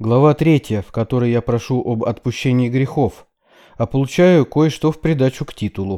Глава 3, в которой я прошу об отпущении грехов, а получаю кое-что в придачу к титулу.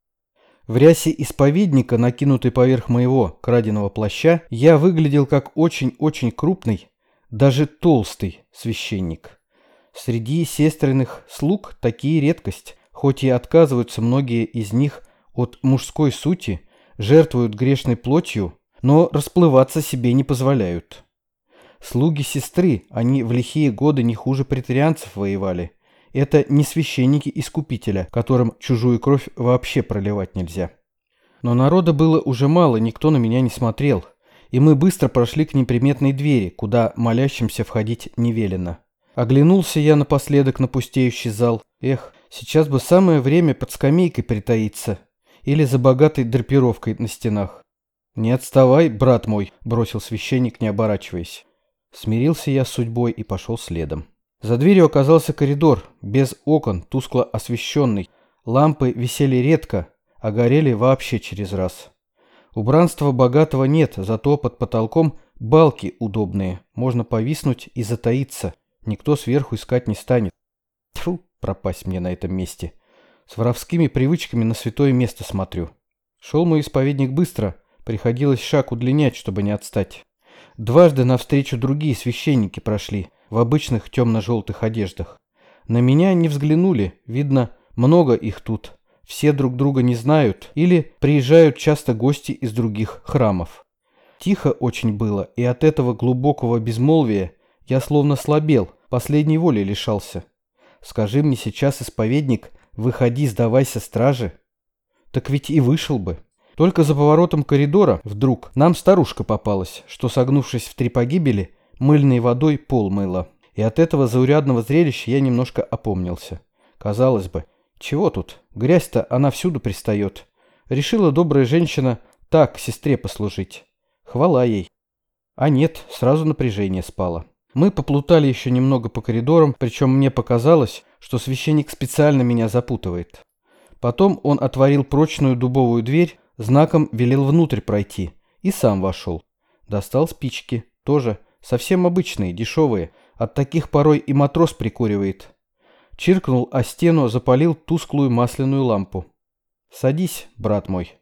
В рясе исповедника, накинутой поверх моего краденого плаща, я выглядел как очень-очень крупный, даже толстый священник. Среди сестриных слуг такие редкость, хоть и отказываются многие из них от мужской сути, жертвуют грешной плотью, но расплываться себе не позволяют. Слуги сестры, они в лихие годы не хуже преторианцев воевали. Это не священники искупителя, которым чужую кровь вообще проливать нельзя. Но народа было уже мало, никто на меня не смотрел, и мы быстро прошли к неприметной двери, куда молящимся входить не велено. Оглянулся я напоследок на пустеющий зал. Эх, сейчас бы самое время под скамейкой притаиться или за богатой драпировкой на стенах. «Не отставай, брат мой», — бросил священник, не оборачиваясь. Смирился я с судьбой и пошел следом. За дверью оказался коридор, без окон, тускло освещенный. Лампы висели редко, а горели вообще через раз. Убранства богатого нет, зато под потолком балки удобные. Можно повиснуть и затаиться. Никто сверху искать не станет. Тьфу, пропасть мне на этом месте. С воровскими привычками на святое место смотрю. Шел мой исповедник быстро, приходилось шаг удлинять, чтобы не отстать. Дважды навстречу другие священники прошли, в обычных темно-желтых одеждах. На меня не взглянули, видно, много их тут. Все друг друга не знают или приезжают часто гости из других храмов. Тихо очень было, и от этого глубокого безмолвия я словно слабел, последней воли лишался. Скажи мне сейчас, исповедник, выходи, сдавайся страже. Так ведь и вышел бы. Только за поворотом коридора вдруг нам старушка попалась, что, согнувшись в 3 погибели, мыльной водой пол мыла. И от этого заурядного зрелища я немножко опомнился. Казалось бы, чего тут? Грязь-то она всюду пристает. Решила добрая женщина так сестре послужить. Хвала ей. А нет, сразу напряжение спало. Мы поплутали еще немного по коридорам, причем мне показалось, что священник специально меня запутывает. Потом он отворил прочную дубовую дверь, знаком велел внутрь пройти и сам вошел. Достал спички, тоже совсем обычные, дешевые, от таких порой и матрос прикуривает. Чиркнул о стену, запалил тусклую масляную лампу. «Садись, брат мой».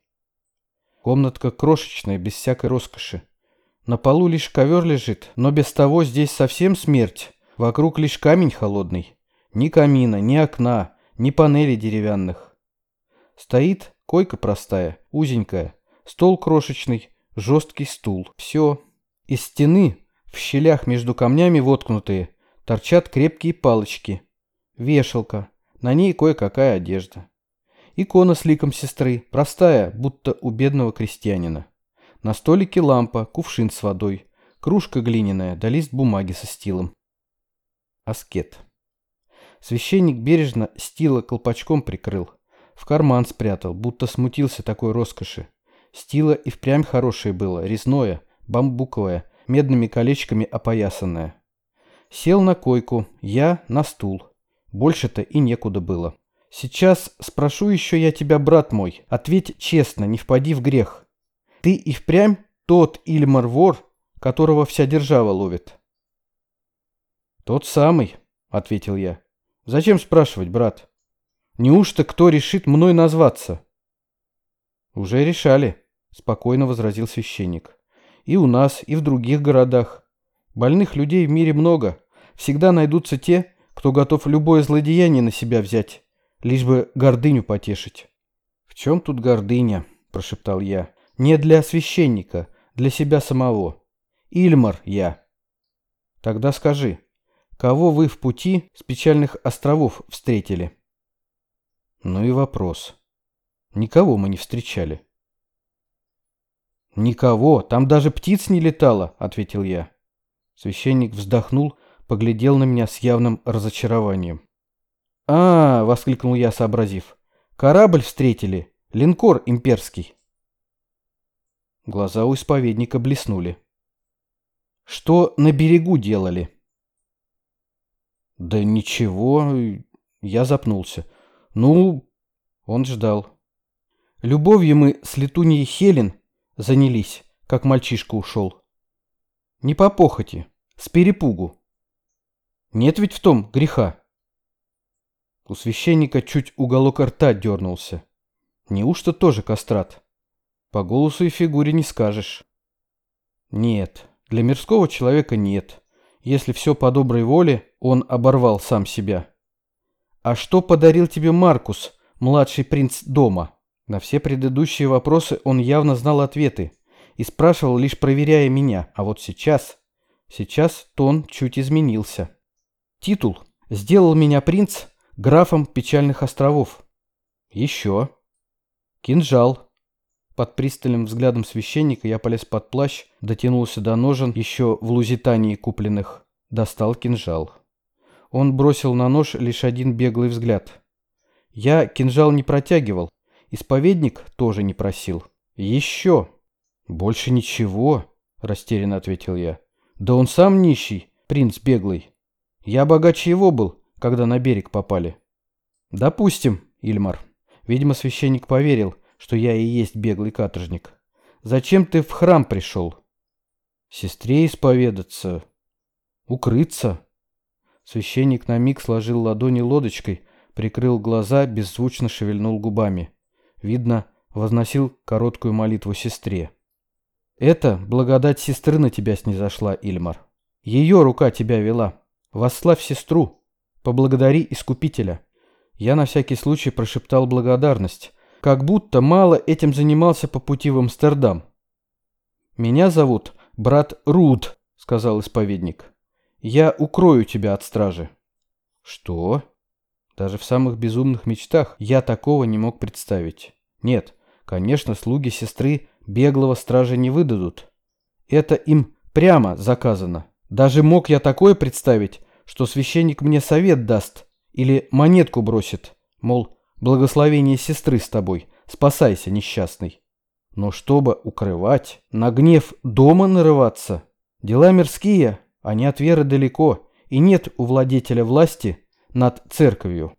Комнатка крошечная, без всякой роскоши. На полу лишь ковер лежит, но без того здесь совсем смерть. Вокруг лишь камень холодный. Ни камина, ни окна, ни панелей деревянных. Стоит койка простая, узенькая, стол крошечный, жесткий стул. Все. Из стены, в щелях между камнями воткнутые, торчат крепкие палочки. Вешалка, на ней кое-какая одежда. Икона с ликом сестры, простая, будто у бедного крестьянина. На столике лампа, кувшин с водой, кружка глиняная, да лист бумаги со стилом. Аскет. Священник бережно стила колпачком прикрыл. В карман спрятал, будто смутился такой роскоши. Стила и впрямь хорошее было, резное, бамбуковое, медными колечками опоясанное. Сел на койку, я на стул. Больше-то и некуда было. Сейчас спрошу еще я тебя, брат мой, ответь честно, не впади в грех. Ты и впрямь тот Ильмар-вор, которого вся держава ловит? Тот самый, ответил я. Зачем спрашивать, брат? Неужто кто решит мной назваться? Уже решали, спокойно возразил священник. И у нас, и в других городах. Больных людей в мире много. Всегда найдутся те, кто готов любое злодеяние на себя взять, лишь бы гордыню потешить. В чем тут гордыня? Прошептал я. Не для священника, для себя самого. Ильмар я. Тогда скажи, кого вы в пути с печальных островов встретили? Ну и вопрос. Никого мы не встречали. Никого, там даже птиц не летало, ответил я. Священник вздохнул, поглядел на меня с явным разочарованием. «А, — воскликнул я, сообразив, — корабль встретили, линкор имперский». Глаза у исповедника блеснули. «Что на берегу делали?» «Да ничего...» Я запнулся. «Ну...» Он ждал. «Любовью мы с летуньей Хелен занялись, как мальчишка ушел. Не по похоти, с перепугу». Нет ведь в том греха. У священника чуть уголок рта дернулся. Неужто тоже кастрат? По голосу и фигуре не скажешь. Нет, для мирского человека нет. Если все по доброй воле, он оборвал сам себя. А что подарил тебе Маркус, младший принц дома? На все предыдущие вопросы он явно знал ответы и спрашивал, лишь проверяя меня. А вот сейчас тон чуть изменился. Титул сделал меня принц графом Печальных островов. Еще. Кинжал. Под пристальным взглядом священника я полез под плащ, дотянулся до ножен, еще в Лузитании купленных. Достал кинжал. Он бросил на нож лишь один беглый взгляд. Я кинжал не протягивал. Исповедник тоже не просил. Еще. Больше ничего, растерянно ответил я. Да он сам нищий, принц беглый. Я богаче его был, когда на берег попали. Допустим, Ильмар. Видимо, священник поверил, что я и есть беглый каторжник. Зачем ты в храм пришел? Сестре исповедаться. Укрыться. Священник на миг сложил ладони лодочкой, прикрыл глаза, беззвучно шевельнул губами. Видно, возносил короткую молитву сестре. Это благодать сестры на тебя снизошла, Ильмар. Ее рука тебя вела. Восславь сестру. Поблагодари Искупителя. Я на всякий случай прошептал благодарность, как будто мало этим занимался по пути в Амстердам. «Меня зовут брат Руд», — сказал исповедник. «Я укрою тебя от стражи». «Что?» Даже в самых безумных мечтах я такого не мог представить. Нет, конечно, слуги сестры беглого стража не выдадут. Это им прямо заказано. Даже мог я такое представить, что священник мне совет даст или монетку бросит, мол, благословение сестры с тобой, спасайся, несчастный. Но чтобы укрывать, на гнев дома нарываться, дела мирские, они от веры далеко, и нет у владетеля власти над церковью.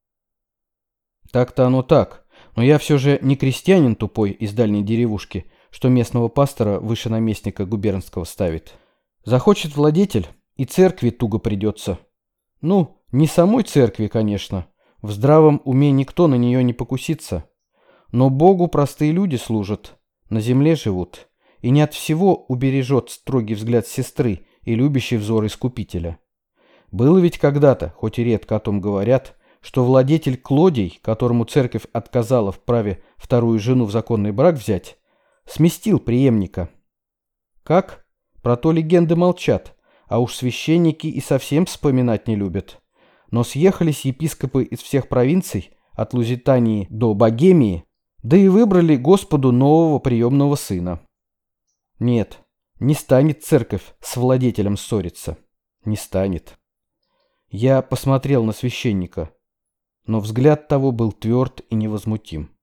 Так-то оно так, но я все же не крестьянин тупой из дальней деревушки, что местного пастора выше наместника губернского ставит. Захочет владетель, и церкви туго придется. Ну, не самой церкви, конечно, в здравом уме никто на нее не покусится. Но Богу простые люди служат, на земле живут, и не от всего убережет строгий взгляд сестры и любящий взор Искупителя. Было ведь когда-то, хоть и редко о том говорят, что владетель Клодий, которому церковь отказала в праве вторую жену в законный брак взять, сместил преемника. Как? Про то легенды молчат, а уж священники и совсем вспоминать не любят. Но съехались епископы из всех провинций, от Лузитании до Богемии, да и выбрали Господу нового приемного сына. Нет, не станет церковь с владетелем ссориться. Не станет. Я посмотрел на священника, но взгляд того был тверд и невозмутим.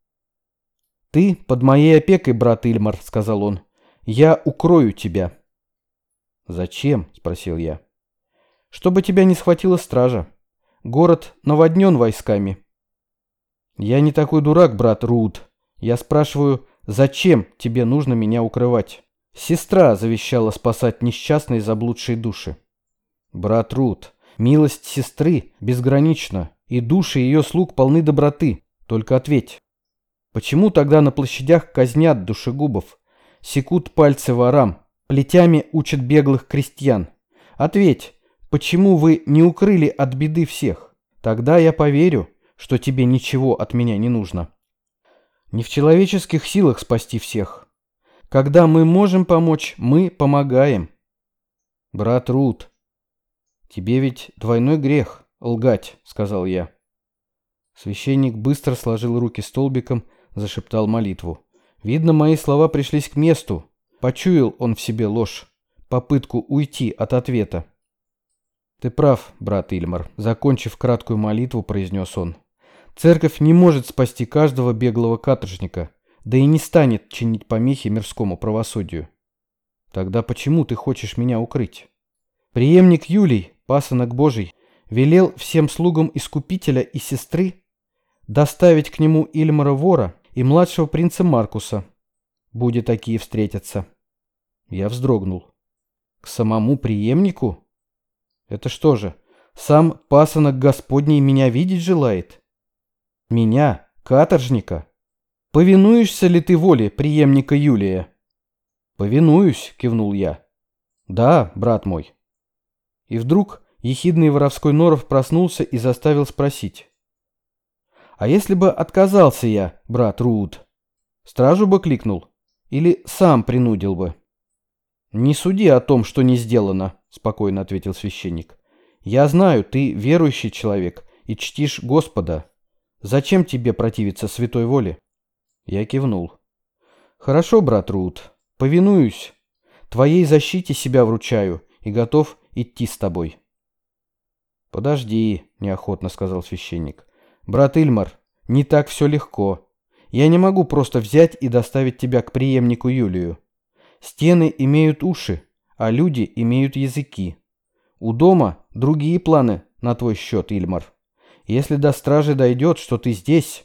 «Ты под моей опекой, брат Ильмар», — сказал он. «Я укрою тебя». «Зачем?» — спросил я. «Чтобы тебя не схватила стража. Город наводнен войсками». «Я не такой дурак, брат Руд. Я спрашиваю, зачем тебе нужно меня укрывать? Сестра завещала спасать несчастные заблудшие души». «Брат Руд, милость сестры безгранична, и души ее слуг полны доброты. Только ответь, почему тогда на площадях казнят душегубов, секут пальцы ворам, плетями учат беглых крестьян? Ответь, почему вы не укрыли от беды всех? Тогда я поверю, что тебе ничего от меня не нужно. Не в человеческих силах спасти всех. Когда мы можем помочь, мы помогаем». «Брат Руд, тебе ведь двойной грех лгать», — сказал я. Священник быстро сложил руки столбиком, зашептал молитву. Видно, мои слова пришлись к месту. Почуял он в себе ложь, попытку уйти от ответа. «Ты прав, брат Ильмар», — закончив краткую молитву, произнес он. «Церковь не может спасти каждого беглого каторжника, да и не станет чинить помехи мирскому правосудию. Тогда почему ты хочешь меня укрыть? Преемник Юлий, пасынок Божий, велел всем слугам Искупителя и сестры доставить к нему Ильмара вора и младшего принца Маркуса. Будет такие встретятся». Я вздрогнул. «К самому преемнику? Это что же, Сам пасынок Господний меня видеть желает? Меня, каторжника? Повинуешься ли ты воле преемника Юлия? Повинуюсь, кивнул я. Да, брат мой. И вдруг ехидный воровской Норов проснулся и заставил спросить. А если бы отказался я, брат Руд? Стражу бы кликнул? Или сам принудил бы? Не суди о том, что не сделано, спокойно ответил священник. Я знаю, ты верующий человек и чтишь Господа. Зачем тебе противиться святой воле? Я кивнул. Хорошо, брат Руд, повинуюсь. Твоей защите себя вручаю и готов идти с тобой. Подожди, неохотно сказал священник. Брат Ильмар, не так все легко. Я не могу просто взять и доставить тебя к преемнику Юлию. Стены имеют уши, а люди имеют языки. У дома другие планы на твой счет, Ильмар. Если до стражи дойдет, что ты здесь...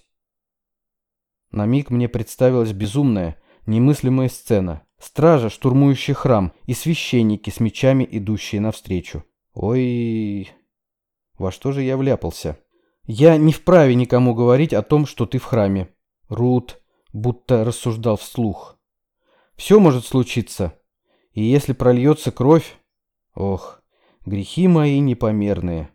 На миг мне представилась безумная, немыслимая сцена. Стража, штурмующая храм, и священники с мечами, идущие навстречу. Ой, во что же я вляпался? Я не вправе никому говорить о том, что ты в храме. Руд будто рассуждал вслух. Все может случиться. И если прольется кровь... Ох, грехи мои непомерные.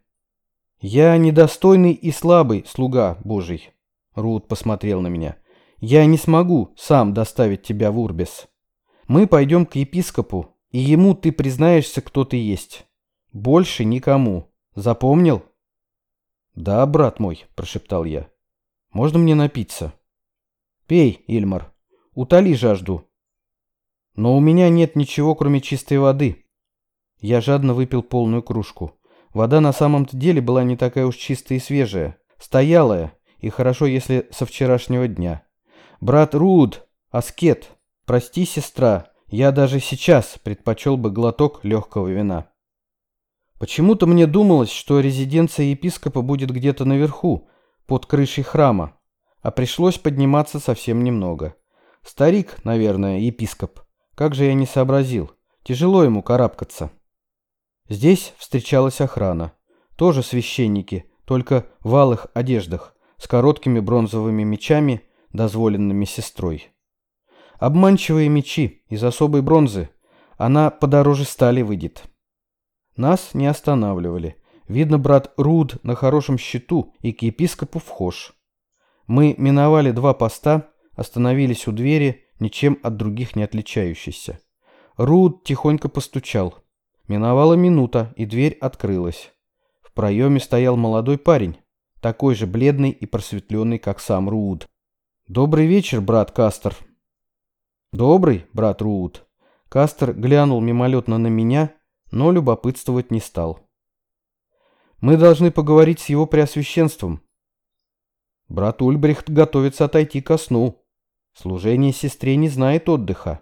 Я недостойный и слабый слуга Божий. Руд посмотрел на меня. Я не смогу сам доставить тебя в Урбис. Мы пойдем к епископу, и ему ты признаешься, кто ты есть. Больше никому. Запомнил? Да, брат мой, прошептал я. Можно мне напиться? Пей, Ильмар. Утоли жажду. Но у меня нет ничего, кроме чистой воды. Я жадно выпил полную кружку. Вода на самом-то деле была не такая уж чистая и свежая. Стоялая, и хорошо, если со вчерашнего дня. Брат Руд, аскет, прости, сестра, я даже сейчас предпочел бы глоток легкого вина. Почему-то мне думалось, что резиденция епископа будет где-то наверху, под крышей храма, а пришлось подниматься совсем немного. Старик, наверное, епископ. Как же я не сообразил. Тяжело ему карабкаться. Здесь встречалась охрана. Тоже священники, только в алых одеждах, с короткими бронзовыми мечами, дозволенными сестрой. Обманчивые мечи из особой бронзы. Она подороже стали выйдет. Нас не останавливали. Видно, брат Руд на хорошем счету и к епископу вхож. Мы миновали 2 поста, остановились у двери, ничем от других не отличающейся. Руд тихонько постучал. Миновала минута, и дверь открылась. В проеме стоял молодой парень, такой же бледный и просветленный, как сам Руд. «Добрый вечер, брат Кастер». «Добрый, брат Руд». Кастер глянул мимолетно на меня, но любопытствовать не стал. «Мы должны поговорить с его преосвященством». Брат Ульбрихт готовится отойти ко сну. Служение сестре не знает отдыха.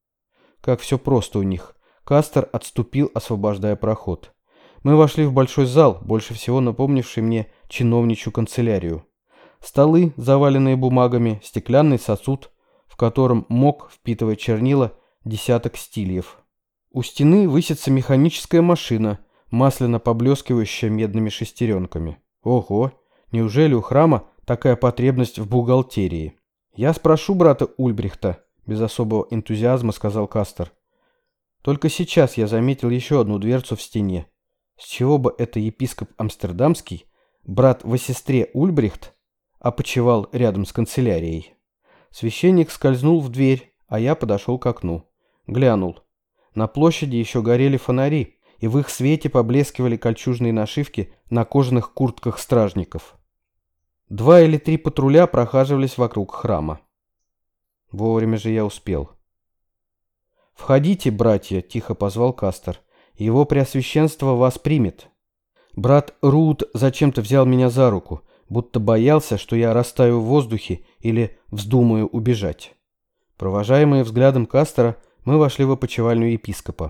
Как все просто у них. Кастер отступил, освобождая проход. Мы вошли в большой зал, больше всего напомнивший мне чиновничью канцелярию. Столы, заваленные бумагами, стеклянный сосуд, в котором мог, впитывая чернила, десяток стильев. У стены высится механическая машина, масляно поблескивающая медными шестеренками. Ого, неужели у храма такая потребность в бухгалтерии? Я спрошу брата Ульбрихта, без особого энтузиазма сказал Кастер. Только сейчас я заметил еще одну дверцу в стене. С чего бы это епископ Амстердамский, брат во сестре Ульбрихт, опочивал рядом с канцелярией? Священник скользнул в дверь, а я подошел к окну. Глянул. На площади еще горели фонари, и в их свете поблескивали кольчужные нашивки на кожаных куртках стражников. 2 или 3 патруля прохаживались вокруг храма. Вовремя же я успел. «Входите, братья», — тихо позвал Кастер. «Его преосвященство вас примет». Брат Руд зачем-то взял меня за руку, будто боялся, что я растаю в воздухе или вздумаю убежать. Провожаемые взглядом Кастера, мы вошли в опочивальню епископа.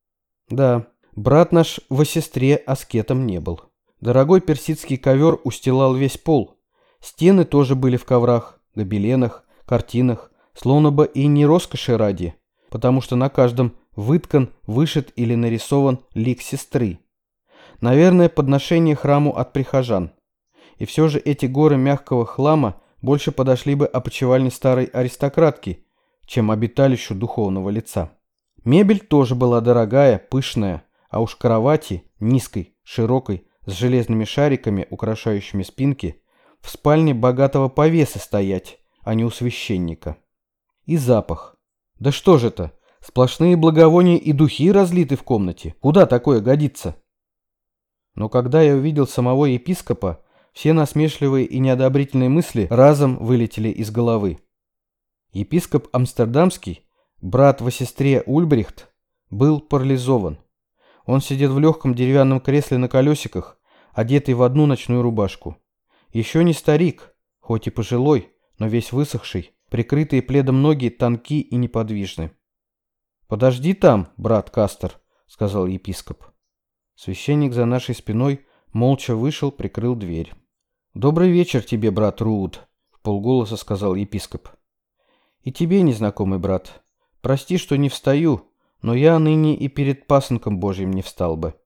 Да, брат наш во сестре аскетом не был. Дорогой персидский ковер устилал весь пол. Стены тоже были в коврах, гобеленах, картинах, словно бы и не роскоши ради, потому что на каждом выткан, вышит или нарисован лик сестры. Наверное, подношение храму от прихожан. И все же эти горы мягкого хлама больше подошли бы опочивальне старой аристократки, чем обиталищу духовного лица. Мебель тоже была дорогая, пышная, а уж кровати, низкой, широкой, с железными шариками, украшающими спинки, в спальне богатого повесы стоять, а не у священника. И запах. Да что же это? Сплошные благовония и духи разлиты в комнате. Куда такое годится? Но когда я увидел самого епископа, все насмешливые и неодобрительные мысли разом вылетели из головы. Епископ Амстердамский, брат во сестре Ульбрихт, был парализован. Он сидит в легком деревянном кресле на колесиках, одетый в одну ночную рубашку. Еще не старик, хоть и пожилой, но весь высохший, прикрытые пледом ноги тонки и неподвижны. «Подожди там, брат Кастер», — сказал епископ. Священник за нашей спиной молча вышел, прикрыл дверь. «Добрый вечер тебе, брат Руд», — вполголоса сказал епископ. «И тебе, незнакомый брат, прости, что не встаю, но я ныне и перед пасынком Божьим не встал бы».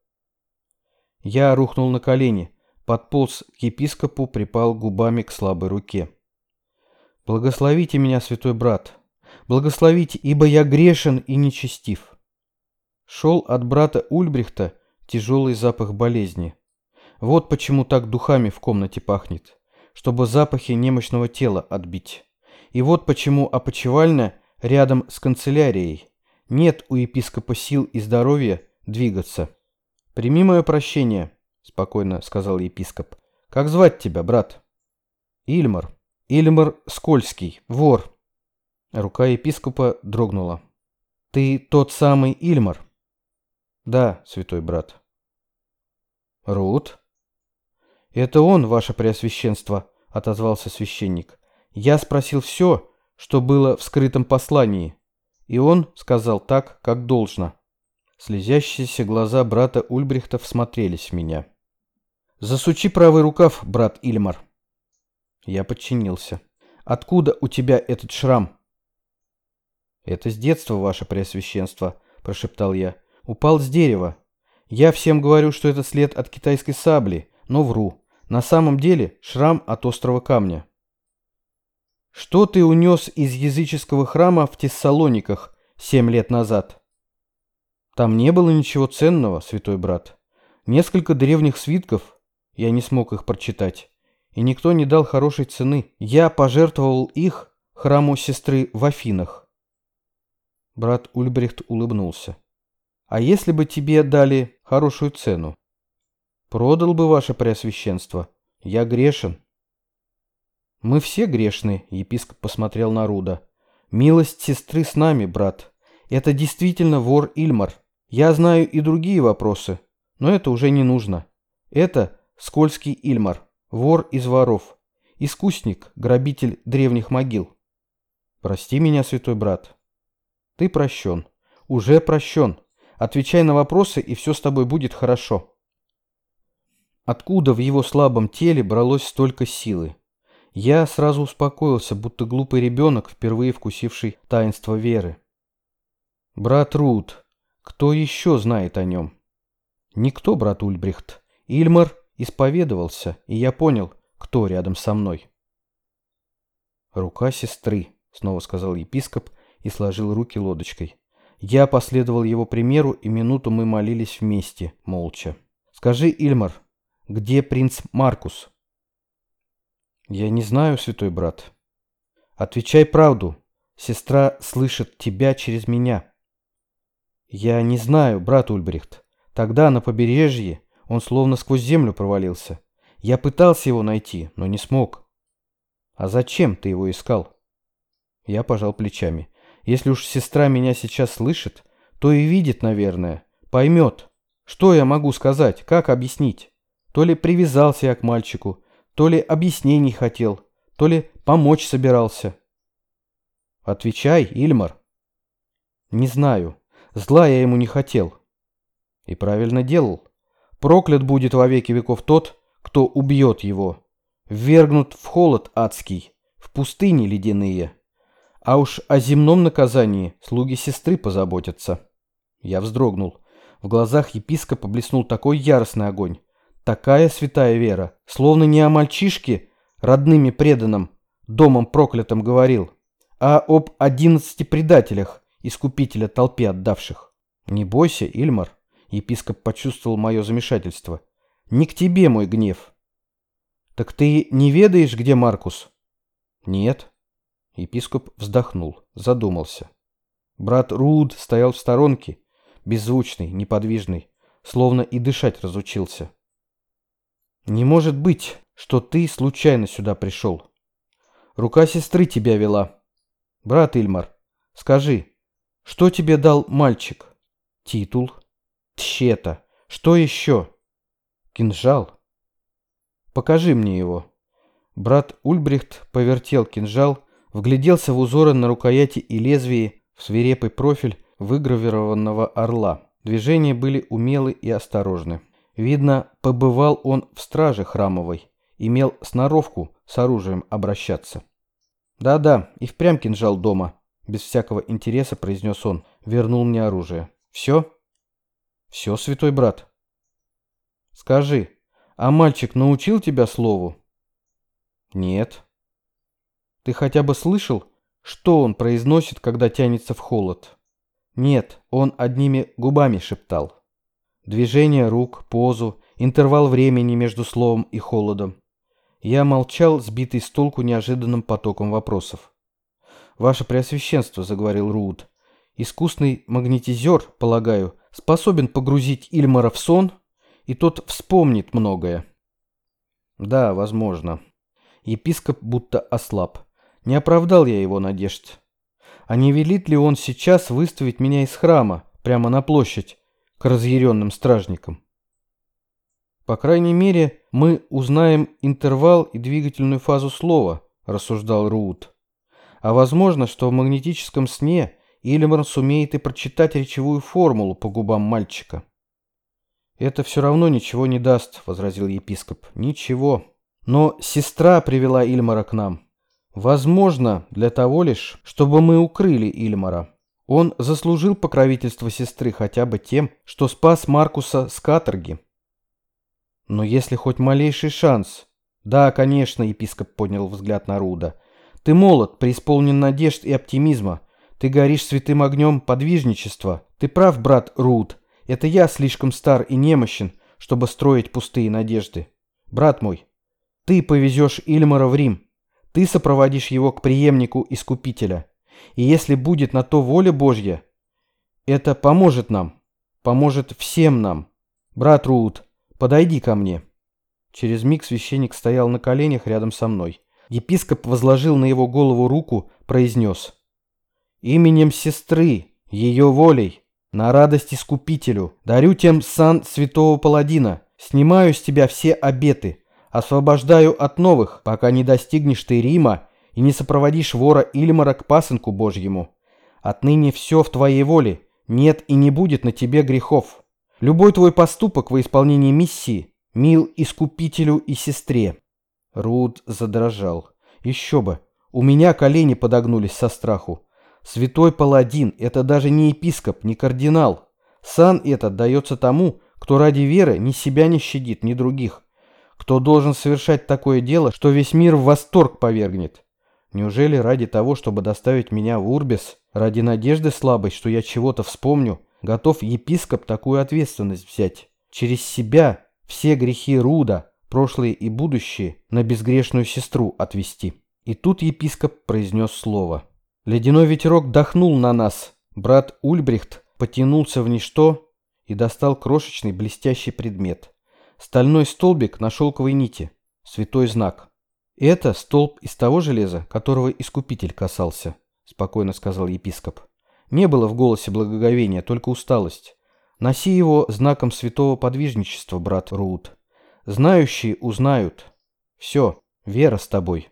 Я рухнул на колени, подполз к епископу, припал губами к слабой руке. «Благословите меня, святой брат, благословите, ибо я грешен и нечестив». Шел от брата Ульбрихта тяжелый запах болезни. Вот почему так духами в комнате пахнет, чтобы запахи немощного тела отбить. И вот почему опочивальня рядом с канцелярией. Нет у епископа сил и здоровья двигаться. «Прими мое прощение», — спокойно сказал епископ. «Как звать тебя, брат?» «Ильмар. Ильмар Скользкий, вор». Рука епископа дрогнула. «Ты тот самый Ильмар?» «Да, святой брат». «Рут?» «Это он, ваше преосвященство», — отозвался священник. «Я спросил все, что было в скрытом послании, и он сказал так, как должно». Слезящиеся глаза брата Ульбрихта всмотрелись в меня. «Засучи правый рукав, брат Ильмар». Я подчинился. «Откуда у тебя этот шрам?» «Это с детства, ваше преосвященство», — прошептал я. «Упал с дерева. Я всем говорю, что это след от китайской сабли, но вру. На самом деле шрам от острого камня». «Что ты унес из языческого храма в Тессалониках 7 лет назад?» «Там не было ничего ценного, святой брат. Несколько древних свитков, я не смог их прочитать, и никто не дал хорошей цены. Я пожертвовал их храму сестры в Афинах». Брат Ульбрихт улыбнулся. «А если бы тебе дали хорошую цену?» «Продал бы, ваше преосвященство. Я грешен». «Мы все грешны», — епископ посмотрел на Руда. «Милость сестры с нами, брат. Это действительно вор Ильмар. Я знаю и другие вопросы, но это уже не нужно. Это Скользкий Ильмар, вор из воров, искусник, грабитель древних могил. Прости меня, святой брат». «Ты прощен. Уже прощен. Отвечай на вопросы, и все с тобой будет хорошо». Откуда в его слабом теле бралось столько силы? Я сразу успокоился, будто глупый ребенок, впервые вкусивший таинство веры. «Брат Руд, кто еще знает о нем?» «Никто, брат Ульбрихт. Ильмар исповедовался, и я понял, кто рядом со мной». «Рука сестры», — снова сказал епископ и сложил руки лодочкой. Я последовал его примеру, и минуту мы молились вместе, молча. «Скажи, Ильмар, где принц Маркус?» «Я не знаю, святой брат». «Отвечай правду. Сестра слышит тебя через меня». «Я не знаю, брат Ульбрихт. Тогда на побережье он словно сквозь землю провалился. Я пытался его найти, но не смог». «А зачем ты его искал?» Я пожал плечами. «Если уж сестра меня сейчас слышит, то и видит, наверное, поймет. Что я могу сказать, как объяснить? То ли привязался я к мальчику, то ли объяснений хотел, то ли помочь собирался». «Отвечай, Ильмар». «Не знаю. Зла я ему не хотел». «И правильно делал. Проклят будет во веки веков тот, кто убьет его. Ввергнут в холод адский, в пустыни ледяные. А уж о земном наказании слуги сестры позаботятся». Я вздрогнул. В глазах епископа блеснул такой яростный огонь, такая святая вера, словно не о мальчишке, родными преданном, домом проклятым говорил, а об 11 предателях, искупителя толпе отдавших. Не бойся, Ильмар, епископ почувствовал мое замешательство. Не к тебе мой гнев. Так ты не ведаешь, где Маркус? Нет. Епископ вздохнул, задумался. Брат Руд стоял в сторонке, беззвучный, неподвижный, словно и дышать разучился. Не может быть, что ты случайно сюда пришел. Рука сестры тебя вела. Брат Ильмар, скажи, что тебе дал мальчик? Титул. Тщета. Что еще? Кинжал. Покажи мне его. Брат Ульбрихт повертел кинжал, вгляделся в узоры на рукояти и лезвии, в свирепый профиль выгравированного орла. Движения были умелы и осторожны. Видно, побывал он в страже храмовой, имел сноровку с оружием обращаться. Да-да, и впрямь кинжал дома, без всякого интереса произнес он, вернул мне оружие. Все? Все, святой брат. Скажи, а мальчик научил тебя слову? Нет. Ты хотя бы слышал, что он произносит, когда тянется в холод? Нет, он одними губами шептал. Движение рук, позу, интервал времени между словом и холодом. Я молчал, сбитый с толку неожиданным потоком вопросов. «Ваше Преосвященство», — заговорил Руд, — «искусный магнетизер, полагаю, способен погрузить Ильмара в сон, и тот вспомнит многое». «Да, возможно». Епископ будто ослаб. Не оправдал я его надежд. А не велит ли он сейчас выставить меня из храма, прямо на площадь, к разъяренным стражникам? По крайней мере, мы узнаем интервал и двигательную фазу слова, рассуждал Руд. А возможно, что в магнетическом сне Ильмар сумеет и прочитать речевую формулу по губам мальчика. Это все равно ничего не даст, возразил епископ. Ничего. Но сестра привела Ильмара к нам. Возможно, для того лишь, чтобы мы укрыли Ильмара. Он заслужил покровительство сестры хотя бы тем, что спас Маркуса с каторги. Но если хоть малейший шанс... Да, конечно, епископ поднял взгляд на Руда. Ты молод, преисполнен надежд и оптимизма. Ты горишь святым огнем подвижничества. Ты прав, брат Руд. Это я слишком стар и немощен, чтобы строить пустые надежды. Брат мой, ты повезешь Ильмара в Рим. Ты сопроводишь его к преемнику Искупителя. И если будет на то воля Божья, это поможет нам, поможет всем нам. Брат Руд, подойди ко мне. Через миг священник стоял на коленях рядом со мной. Епископ возложил на его голову руку, произнес: «Именем сестры, ее волей, на радость Искупителю, дарю тем сан святого паладина, снимаю с тебя все обеты, освобождаю от новых, пока не достигнешь ты Рима и не сопроводишь вора Ильмара к пасынку Божьему. Отныне все в твоей воле, нет и не будет на тебе грехов. Любой твой поступок во исполнении миссии мил Искупителю и сестре». Руд задрожал. Еще бы, у меня колени подогнулись со страху. Святой паладин — это даже не епископ, не кардинал. Сан этот дается тому, кто ради веры ни себя не щадит, ни других. Кто должен совершать такое дело, что весь мир в восторг повергнет? Неужели ради того, чтобы доставить меня в Урбис, ради надежды слабой, что я чего-то вспомню, готов епископ такую ответственность взять? Через себя все грехи Руда, прошлые и будущие, на безгрешную сестру отвести? И тут епископ произнес слово. Ледяной ветерок дохнул на нас. Брат Ульбрихт потянулся в ничто и достал крошечный блестящий предмет. Стальной столбик на шелковой нити. Святой знак. «Это столб из того железа, которого Искупитель касался», — спокойно сказал епископ. Не было в голосе благоговения, только усталость. «Носи его знаком святого подвижничества, брат Руд. Знающие узнают. Все, вера с тобой».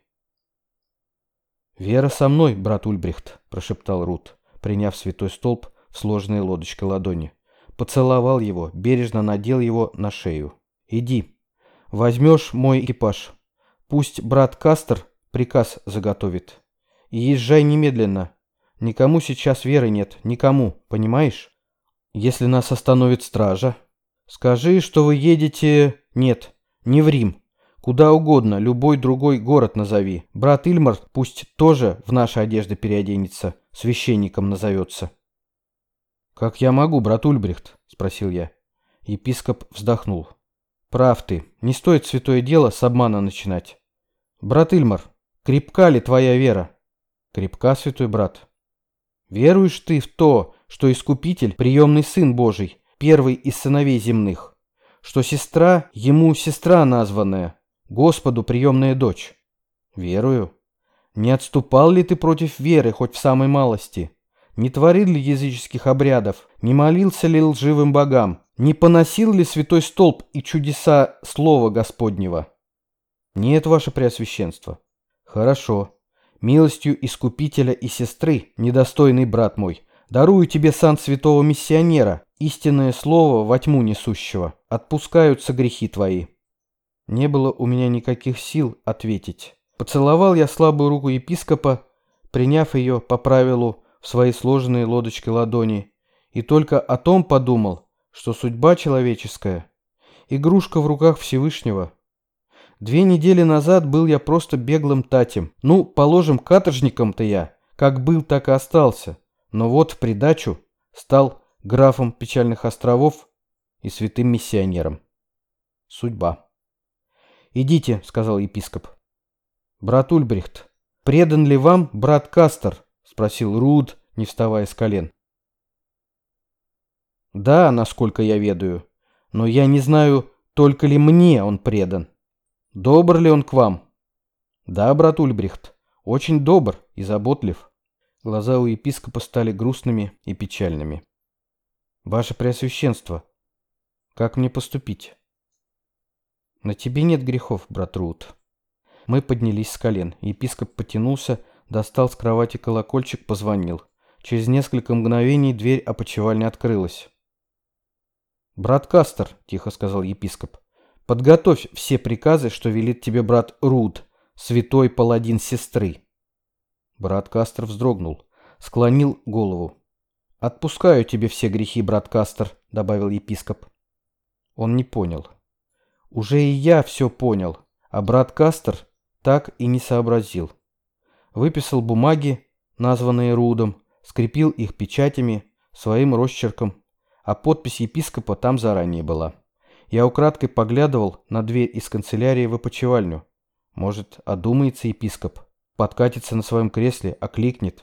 «Вера со мной, брат Ульбрихт», — прошептал Руд, приняв святой столб в сложенной лодочкой ладони. Поцеловал его, бережно надел его на шею. «Иди, возьмешь мой экипаж. Пусть брат Кастер приказ заготовит. И езжай немедленно. Никому сейчас веры нет, никому, понимаешь?» Если нас остановит стража? Скажи, что вы едете... Нет, не в Рим. Куда угодно, любой другой город назови. Брат Ильмар пусть тоже в наши одежды переоденется, священником назовется. «Как я могу, брат Ульбрихт?» – спросил я. Епископ вздохнул. «Прав ты, не стоит святое дело с обмана начинать. Брат Ильмар, крепка ли твоя вера?» «Крепка, святой брат». «Веруешь ты в то, что Искупитель – приемный Сын Божий, первый из сыновей земных, что сестра ему сестра названная, Господу приемная дочь?» «Верую». «Не отступал ли ты против веры хоть в самой малости? Не творил ли языческих обрядов? Не молился ли лживым богам? Не поносил ли святой столб и чудеса слова Господнего?» «Нет, ваше преосвященство». «Хорошо. Милостью Искупителя и сестры, недостойный брат мой, дарую тебе сан святого миссионера, истинное слово во тьму несущего. Отпускаются грехи твои». Не было у меня никаких сил ответить. Поцеловал я слабую руку епископа, приняв ее по правилу в свои сложенные лодочкой ладони, и только о том подумал, что судьба человеческая — игрушка в руках Всевышнего. 2 недели назад был я просто беглым татем. Ну, положим, каторжником-то я, как был, так и остался. Но вот в придачу стал графом Печальных островов и святым миссионером. Судьба. «Идите», — сказал епископ. «Брат Ульбрихт, предан ли вам брат Кастер?» — спросил Руд, не вставая с колен. «Да, насколько я ведаю, но я не знаю, только ли мне он предан. Добр ли он к вам?» «Да, брат Ульбрихт, очень добр и заботлив». Глаза у епископа стали грустными и печальными. «Ваше Преосвященство, как мне поступить?» «На тебе нет грехов, брат Руд». Мы поднялись с колен. Епископ потянулся, достал с кровати колокольчик, позвонил. Через несколько мгновений дверь опочивальни открылась. «Брат Кастер», — тихо сказал епископ, — «подготовь все приказы, что велит тебе брат Руд, святой паладин сестры». Брат Кастер вздрогнул, склонил голову. «Отпускаю тебе все грехи, брат Кастер», — добавил епископ. Он не понял. Уже и я все понял, а брат Кастер так и не сообразил. Выписал бумаги, названные Рудом, скрепил их печатями, своим росчерком, а подпись епископа там заранее была. Я украдкой поглядывал на дверь из канцелярии в опочивальню. Может, одумается епископ, подкатится на своем кресле, окликнет.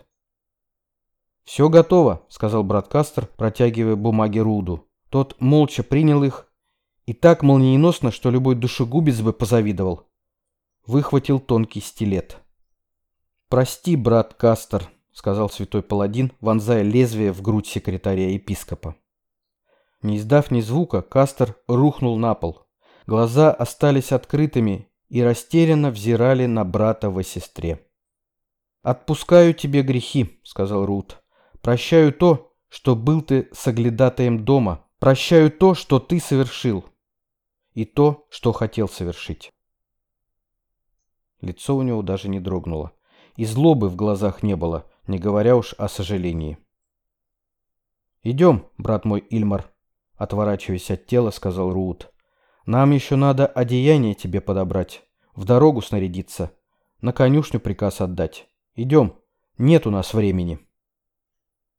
«Все готово», — сказал брат Кастер, протягивая бумаги Руду. Тот молча принял их, и так молниеносно, что любой душегубец бы позавидовал. Выхватил тонкий стилет. «Прости, брат Кастер», — сказал святой паладин, вонзая лезвие в грудь секретаря-епископа. Не издав ни звука, Кастер рухнул на пол. Глаза остались открытыми и растерянно взирали на брата во сестре. «Отпускаю тебе грехи», — сказал Руд. «Прощаю то, что был ты соглядатаем дома. Прощаю то, что ты совершил. И то, что хотел совершить». Лицо у него даже не дрогнуло. И злобы в глазах не было, не говоря уж о сожалении. «Идем, брат мой Ильмар», — отворачиваясь от тела, сказал Руд. «Нам еще надо одеяние тебе подобрать, в дорогу снарядиться, на конюшню приказ отдать. Идем, нет у нас времени».